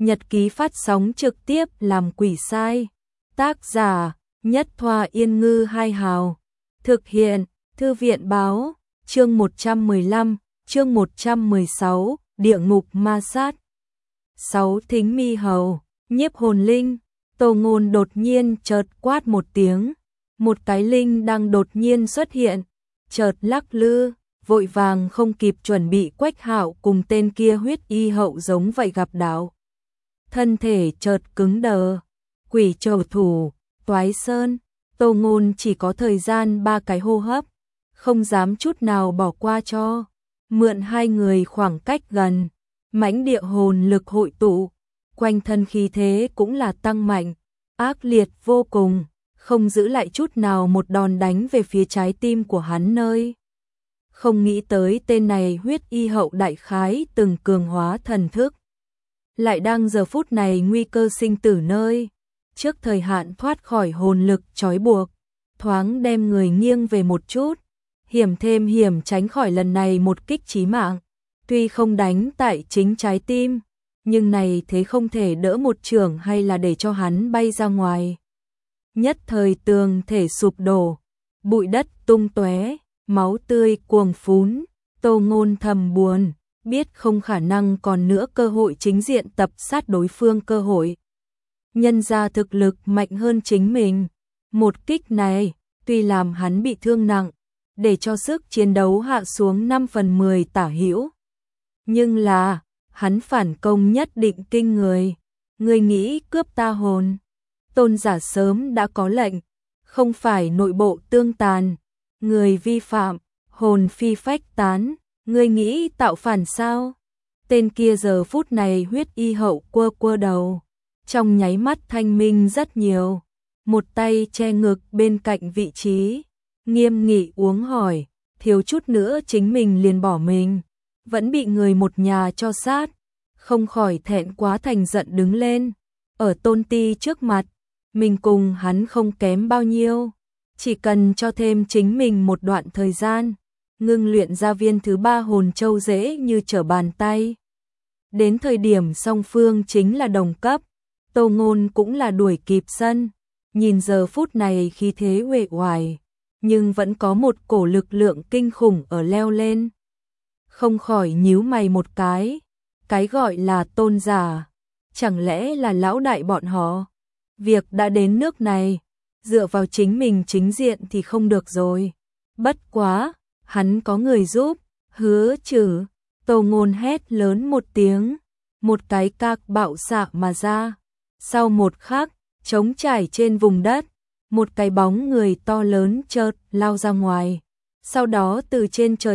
nhật ký phát sóng trực tiếp làm quỷ sai. Tác giả, Nhất Thoa Yên Ngư Hai Hào. Thực hiện, Thư viện Báo. Chương 115, chương 116, Địa ngục ma sát. 6. Thính mi hầu, nhiếp hồn linh. Tô Ngôn đột nhiên chợt quát một tiếng. Một cái linh đang đột nhiên xuất hiện, chợt lắc lư, vội vàng không kịp chuẩn bị. Quách Hạo cùng tên kia huyết y hậu giống vậy gặp đạo. Thân thể chợt cứng đờ. Quỷ trầu thủ, Toái Sơn. Tô Ngôn chỉ có thời gian 3 cái hô hấp, không dám chút nào bỏ qua cho. Mượn hai người khoảng cách gần, mãnh địa hồn lực hội tụ, quanh thân khí thế cũng là tăng mạnh, ác liệt vô cùng, không giữ lại chút nào, một đòn đánh về phía trái tim của hắn nơi. Không nghĩ tới tên này huyết y hậu đại khái từng cường hóa thần thức, lại đang giờ phút này nguy cơ sinh tử nơi, trước thời hạn thoát khỏi hồn lực trói buộc, thoáng đem người nghiêng về một chút, hiểm thêm hiểm tránh khỏi lần này một kích chí mạng. Tuy không đánh tại chính trái tim, nhưng này thế không thể đỡ một chưởng hay là để cho hắn bay ra ngoài. Nhất thời tường thể sụp đổ, bụi đất tung tóe, máu tươi cuồng phún. Tô Ngôn thầm buồn, biết không khả năng còn nữa cơ hội chính diện tập sát đối phương cơ hội. Nhân ra thực lực mạnh hơn chính mình. Một kích này, tuy làm hắn bị thương nặng, để cho sức chiến đấu hạ xuống 5/10 tả hữu. Nhưng là, hắn phản công nhất định kinh người. Người nghĩ cướp ta hồn. Tôn giả sớm đã có lệnh, không phải nội bộ tương tàn. Người vi phạm, hồn phi phách tán. Người nghĩ tạo phản sao? Tên kia giờ phút này huyết y hậu quơ quơ đầu. Trong nháy mắt thanh minh rất nhiều. Một tay che ngực bên cạnh vị trí, nghiêm nghị uống hỏi, thiếu chút nữa chính mình liền bỏ mình, vẫn bị người một nhà cho sát, không khỏi thẹn quá thành giận đứng lên. Ở Tôn Ti trước mặt, mình cùng hắn không kém bao nhiêu, chỉ cần cho thêm chính mình một đoạn thời gian, ngưng luyện ra viên thứ 3 hồn châu dễ như trở bàn tay. Đến thời điểm song phương chính là đồng cấp, Tô Ngôn cũng là đuổi kịp sân. Nhìn giờ phút này khí thế uể oải, nhưng vẫn có một cổ lực lượng kinh khủng ở leo lên. Không khỏi nhíu mày một cái gọi là tôn giả, chẳng lẽ là lão đại bọn họ? Việc đã đến nước này, dựa vào chính mình chính diện thì không được rồi. Bất quá, hắn có người giúp, Hứa Trừ. Tô Ngôn hét lớn một tiếng, một cái cạc bạo xạ mà ra. Sau một khắc, trống trải trên vùng đất, một cái bóng người to lớn chợt lao ra ngoài, sau đó từ trên trời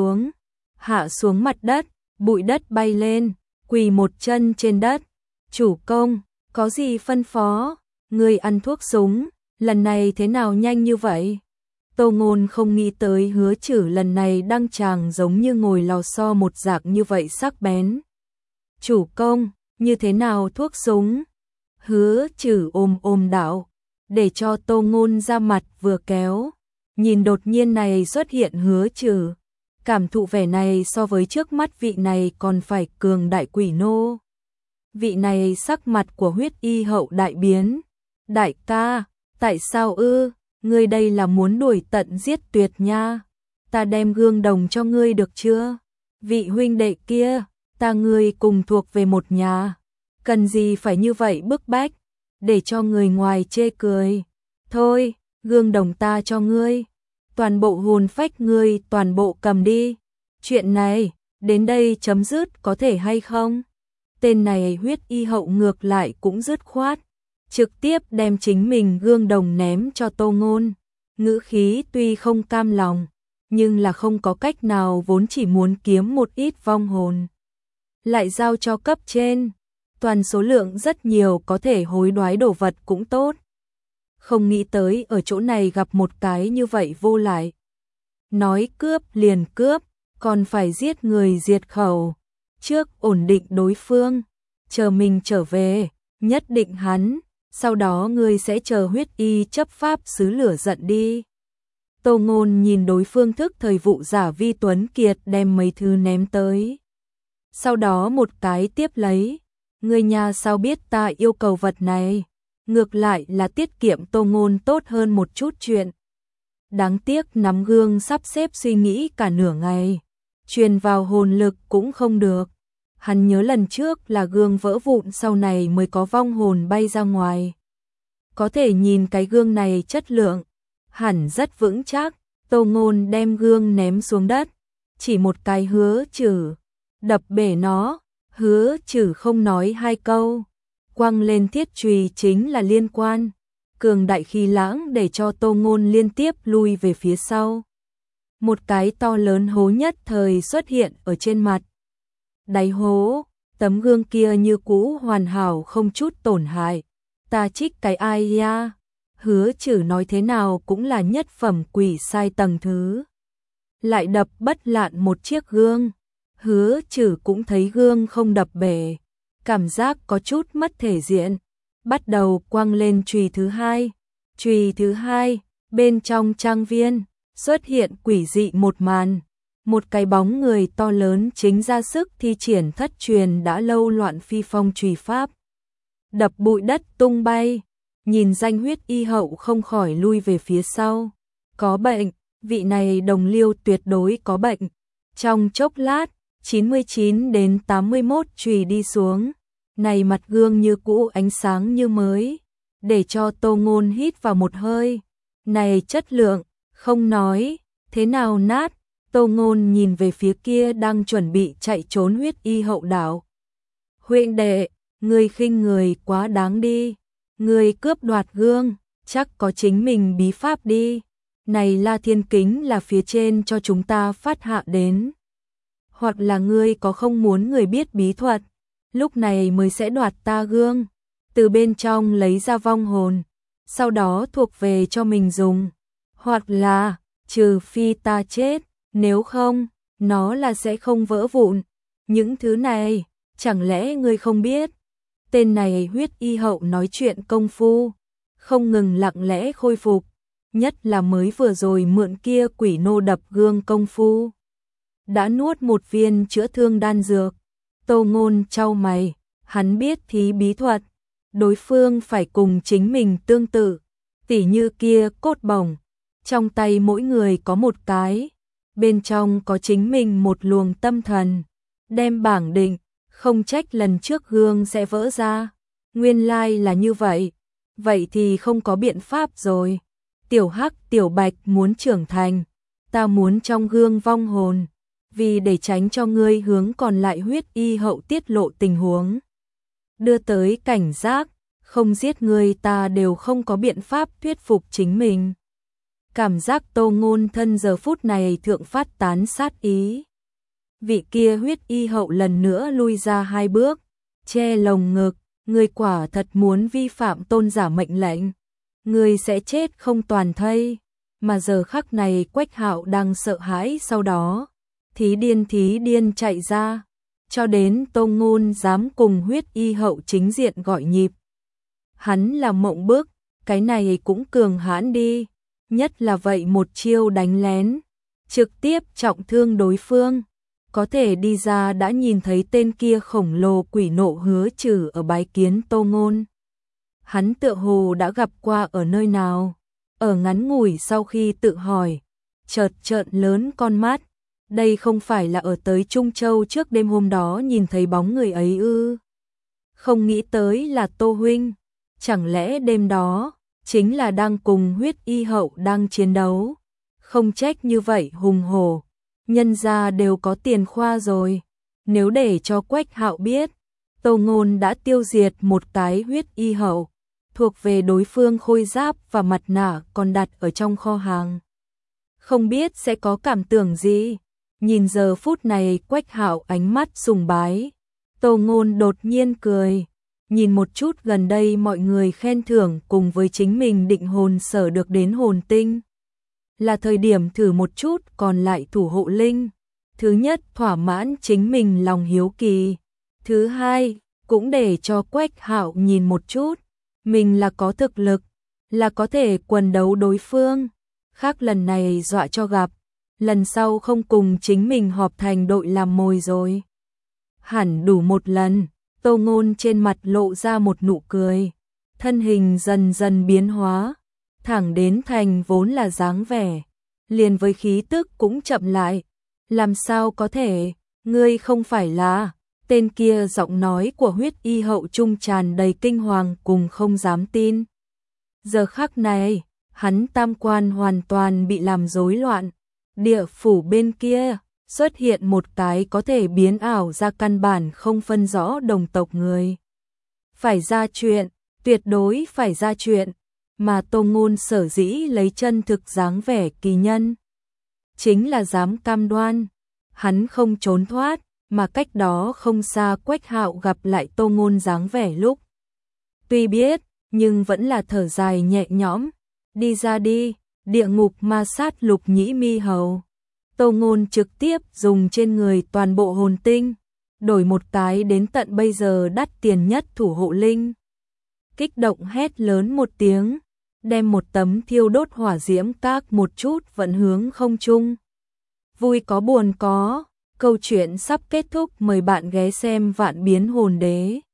hạ xuống mặt đất, bụi đất bay lên, quỳ một chân trên đất. Chủ công, có gì phân phó? Người ăn thuốc súng, lần này thế nào nhanh như vậy? Tô Ngôn không nghĩ tới Hứa Trừ lần này đăng tràng giống như ngồi lò xo một dạng như vậy sắc bén. Chủ công, như thế nào thuốc súng? Hứa Trừ ôm đạo, để cho Tô Ngôn ra mặt vừa kéo. Nhìn đột nhiên này xuất hiện Hứa Trừ, cảm thụ vẻ này so với trước mắt vị này còn phải cường đại quỷ nô. Vị này sắc mặt của huyết y hậu đại biến. Đại ca, tại sao ư? Ngươi đây là muốn đuổi tận giết tuyệt nha. Ta đem gương đồng cho ngươi được chưa? Vị huynh đệ kia, ta ngươi cùng thuộc về một nhà. Cần gì phải như vậy bức bách, để cho người ngoài chê cười. Thôi, gương đồng ta cho ngươi, toàn bộ hồn phách ngươi toàn bộ cầm đi. Chuyện này, đến đây chấm dứt có thể hay không? Tên này huyết y hậu ngược lại cũng dứt khoát, trực tiếp đem chính mình gương đồng ném cho Tô Ngôn. Ngữ khí tuy không cam lòng, nhưng là không có cách nào, vốn chỉ muốn kiếm một ít vong hồn. Lại giao cho cấp trên. Toàn số lượng rất nhiều, có thể hối đoái đồ vật cũng tốt. Không nghĩ tới ở chỗ này gặp một cái như vậy vô lại. Nói cướp liền cướp, còn phải giết người diệt khẩu. Trước ổn định đối phương, chờ mình trở về, nhất định hắn, sau đó ngươi sẽ chờ huyết y chấp pháp xứ lửa giận đi. Tô Ngôn nhìn đối phương thức thời vụ giả Vi Tuấn Kiệt đem mấy thứ ném tới. Sau đó một cái tiếp lấy. Người nhà sao biết ta yêu cầu vật này? Ngược lại là tiết kiệm Tô Ngôn tốt hơn một chút chuyện. Đáng tiếc nắm gương sắp xếp suy nghĩ cả nửa ngày. Truyền vào hồn lực cũng không được. Hắn nhớ lần trước là gương vỡ vụn sau này mới có vong hồn bay ra ngoài. Có thể nhìn cái gương này chất lượng, hẳn rất vững chắc. Tô Ngôn đem gương ném xuống đất, chỉ một cái Hứa Trừ, đập bể nó. Hứa Trừ không nói hai câu, quăng lên thiết chùy chính là liên quan, cường đại khí lãng để cho Tô Ngôn liên tiếp lui về phía sau. Một cái to lớn hố nhất thời xuất hiện ở trên mặt. Đáy hố, tấm gương kia như cũ hoàn hảo không chút tổn hại. Ta trích cái ai ya? Hứa Trừ nói thế nào cũng là nhất phẩm quỷ sai tầng thứ. Lại đập bất lạn một chiếc gương. Hứa Trừ cũng thấy gương không đập bể, cảm giác có chút mất thể diện, bắt đầu quăng lên chùy thứ hai. Chùy thứ hai, bên trong trang viên xuất hiện quỷ dị một màn, một cái bóng người to lớn chính ra sức thi triển thất truyền đã lâu Loạn Phi Phong chùy pháp, đập bụi đất tung bay. Nhìn danh Huyết Y Hậu không khỏi lui về phía sau. Có bệnh, vị này đồng liêu tuyệt đối có bệnh. Trong chốc lát 99 đến 81 chùy đi xuống, này mặt gương như cũ ánh sáng như mới, để cho Tô Ngôn hít vào một hơi. Này chất lượng, không nói, thế nào nát. Tô Ngôn nhìn về phía kia đang chuẩn bị chạy trốn Huyết Y Hậu đảo. Huynh đệ, ngươi khinh người quá đáng đi, ngươi cướp đoạt gương, chắc có chính mình bí pháp đi. Này La Thiên Kính là phía trên cho chúng ta phát hạ đến. Hoặc là ngươi có không muốn người biết bí thuật, lúc này mới sẽ đoạt ta gương, từ bên trong lấy ra vong hồn, sau đó thuộc về cho mình dùng. Hoặc là, trừ phi ta chết, nếu không, nó là sẽ không vỡ vụn. Những thứ này, chẳng lẽ ngươi không biết? Tên này Huyết Y Hậu nói chuyện công phu, không ngừng lặng lẽ khôi phục, nhất là mới vừa rồi mượn kia quỷ nô đập gương công phu. Đã nuốt một viên chữa thương đan dược. Tô Ngôn chau mày, hắn biết thí bí thuật, đối phương phải cùng chính mình tương tự, tỉ như kia cốt bổng, trong tay mỗi người có một cái, bên trong có chính mình một luồng tâm thần, đem bảng định, không trách lần trước gương sẽ vỡ ra. Nguyên lai là như vậy, vậy thì không có biện pháp rồi. Tiểu Hắc Tiểu Bạch muốn trưởng thành, ta muốn trong gương vong hồn, vì để tránh cho ngươi hướng còn lại Huyết Y Hậu tiết lộ tình huống, đưa tới cảnh giác, không giết ngươi ta đều không có biện pháp thuyết phục chính mình. Cảm giác Tô Ngôn thân giờ phút này thượng phát tán sát ý. Vị kia Huyết Y Hậu lần nữa lui ra hai bước, che lồng ngực, ngươi quả thật muốn vi phạm tôn giả mệnh lệnh, ngươi sẽ chết không toàn thây. Mà giờ khắc này Quách Hạo đang sợ hãi, sau đó thí điên chạy ra, cho đến Tô Ngôn dám cùng Huyết Y Hậu chính diện gọi nhịp. Hắn là mộng bức, cái này cũng cường hãn đi, nhất là vậy một chiêu đánh lén, trực tiếp trọng thương đối phương. Có thể đi ra đã nhìn thấy tên kia khổng lồ quỷ nộ Hứa Trừ ở bái kiến Tô Ngôn. Hắn tựa hồ đã gặp qua ở nơi nào, ở ngắn ngủi sau khi tự hỏi, chợt trợn lớn con mắt. Đây không phải là ở tới Trung Châu trước đêm hôm đó nhìn thấy bóng người ấy ư? Không nghĩ tới là Tô huynh, chẳng lẽ đêm đó chính là đang cùng Huyết Y Hậu đang chiến đấu? Không trách như vậy hùng hổ, nhân gia đều có tiền khoa rồi. Nếu để cho Quách Hạo biết, Tô Ngôn đã tiêu diệt một cái Huyết Y Hậu, thuộc về đối phương khôi giáp và mặt nạ còn đặt ở trong kho hàng, không biết sẽ có cảm tưởng gì. Nhìn giờ phút này Quách Hạo ánh mắt sùng bái, Tô Ngôn đột nhiên cười, nhìn một chút gần đây mọi người khen thưởng cùng với chính mình định hồn sở được đến hồn tinh. Là thời điểm thử một chút còn lại thủ hộ linh. Thứ nhất, thỏa mãn chính mình lòng hiếu kỳ. Thứ hai, cũng để cho Quách Hạo nhìn một chút, mình là có thực lực, là có thể quần đấu đối phương. Khác lần này dọa cho gặp, lần sau không cùng chính mình họp thành đội làm mồi rồi. Hẳn đủ một lần, Tô Ngôn trên mặt lộ ra một nụ cười, thân hình dần dần biến hóa, thẳng đến thành vốn là dáng vẻ, liền với khí tức cũng chậm lại. Làm sao có thể, ngươi không phải là... Tên kia giọng nói của huyết y hậu trung tràn đầy kinh hoàng cùng không dám tin. Giờ khắc này, hắn tam quan hoàn toàn bị làm rối loạn. Địa phủ bên kia, xuất hiện một cái có thể biến ảo ra căn bản không phân rõ đồng tộc người. Phải ra chuyện, tuyệt đối phải ra chuyện, mà Tô Ngôn sở dĩ lấy chân thực dáng vẻ kỳ nhân. Chính là dám cam đoan, hắn không trốn thoát, mà cách đó không xa Quách Hạo gặp lại Tô Ngôn dáng vẻ lúc. Tuy biết, nhưng vẫn là thở dài nhẹ nhõm, đi ra đi, địa ngục ma sát Lục Nhĩ Mi hầu. Tô Ngôn trực tiếp dùng trên người toàn bộ hồn tinh, đổi một cái đến tận bây giờ đắt tiền nhất thủ hộ linh. Kích động hét lớn một tiếng, đem một tấm thiêu đốt hỏa diễm các một chút vận hướng không trung. Vui có buồn có, câu chuyện sắp kết thúc, mời bạn ghé xem Vạn Biến Hồn Đế.